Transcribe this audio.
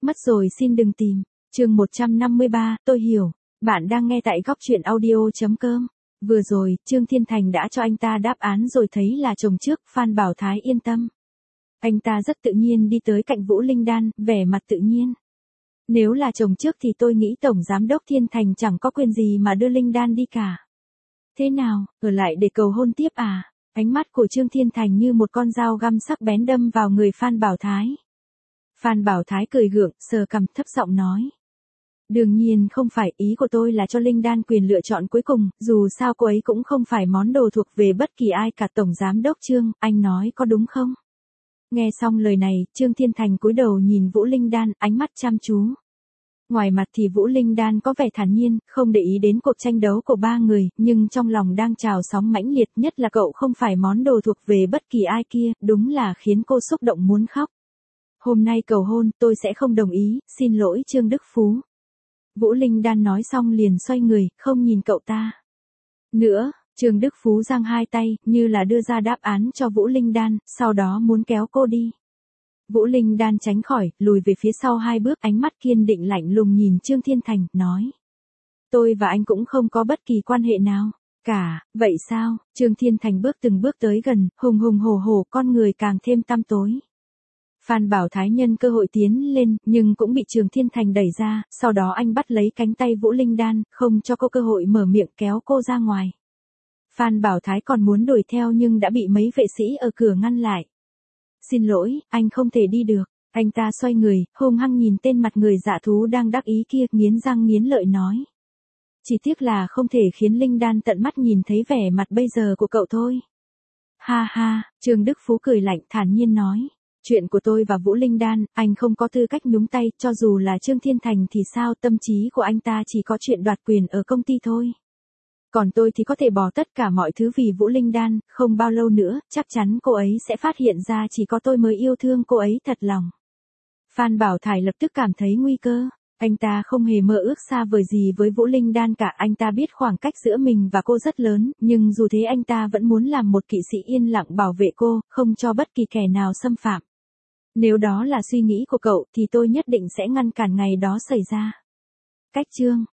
Mất rồi xin đừng tìm. Chương 153, tôi hiểu. Bạn đang nghe tại góc truyện audio.com. Vừa rồi, Trương Thiên Thành đã cho anh ta đáp án rồi, thấy là chồng trước, Phan Bảo Thái yên tâm. Anh ta rất tự nhiên đi tới cạnh Vũ Linh Đan, vẻ mặt tự nhiên. Nếu là chồng trước thì tôi nghĩ Tổng Giám đốc Thiên Thành chẳng có quyền gì mà đưa Linh Đan đi cả. Thế nào, ở lại để cầu hôn tiếp à? Ánh mắt của Trương Thiên Thành như một con dao găm sắc bén đâm vào người Phan Bảo Thái. Phan Bảo Thái cười gượng, sờ cằm, thấp giọng nói. Đương nhiên không phải, ý của tôi là cho Linh Đan quyền lựa chọn cuối cùng, dù sao cô ấy cũng không phải món đồ thuộc về bất kỳ ai cả. Tổng Giám đốc Trương, anh nói có đúng không? Nghe xong lời này, Trương Thiên Thành cúi đầu nhìn Vũ Linh Đan, ánh mắt chăm chú. Ngoài mặt thì Vũ Linh Đan có vẻ thản nhiên, không để ý đến cuộc tranh đấu của ba người, nhưng trong lòng đang trào sóng mãnh liệt, nhất là cậu không phải món đồ thuộc về bất kỳ ai kia, đúng là khiến cô xúc động muốn khóc. Hôm nay cầu hôn, tôi sẽ không đồng ý, xin lỗi Trương Đức Phú. Vũ Linh Đan nói xong liền xoay người, không nhìn cậu ta nữa. Trương Đức Phú giang hai tay, như là đưa ra đáp án cho Vũ Linh Đan, sau đó muốn kéo cô đi. Vũ Linh Đan tránh khỏi, lùi về phía sau 2 bước, ánh mắt kiên định lạnh lùng nhìn Trương Thiên Thành, nói. Tôi và anh cũng không có bất kỳ quan hệ nào cả, vậy sao? Trương Thiên Thành bước từng bước tới gần, hùng hùng hổ hổ, con người càng thêm tăm tối. Phan Bảo Thái nhân cơ hội tiến lên, nhưng cũng bị Trương Thiên Thành đẩy ra, sau đó anh bắt lấy cánh tay Vũ Linh Đan, không cho cô cơ hội mở miệng, kéo cô ra ngoài. Phan Bảo Thái còn muốn đuổi theo nhưng đã bị mấy vệ sĩ ở cửa ngăn lại. Xin lỗi, anh không thể đi được. Anh ta xoay người, hung hăng nhìn tên mặt người dạ thú đang đắc ý kia, nghiến răng nghiến lợi nói. Chỉ tiếc là không thể khiến Linh Đan tận mắt nhìn thấy vẻ mặt bây giờ của cậu thôi. Ha ha, Trương Đức Phú cười lạnh, thản nhiên nói. Chuyện của tôi và Vũ Linh Đan, anh không có tư cách nhúng tay, cho dù là Trương Thiên Thành thì sao, tâm trí của anh ta chỉ có chuyện đoạt quyền ở công ty thôi. Còn tôi thì có thể bỏ tất cả mọi thứ vì Vũ Linh Đan, không bao lâu nữa, chắc chắn cô ấy sẽ phát hiện ra chỉ có tôi mới yêu thương cô ấy thật lòng. Phan Bảo Thái lập tức cảm thấy nguy cơ. Anh ta không hề mơ ước xa vời gì với Vũ Linh Đan cả, anh ta biết khoảng cách giữa mình và cô rất lớn, nhưng dù thế anh ta vẫn muốn làm một kỵ sĩ yên lặng bảo vệ cô, không cho bất kỳ kẻ nào xâm phạm. Nếu đó là suy nghĩ của cậu thì tôi nhất định sẽ ngăn cản ngày đó xảy ra. Cách chương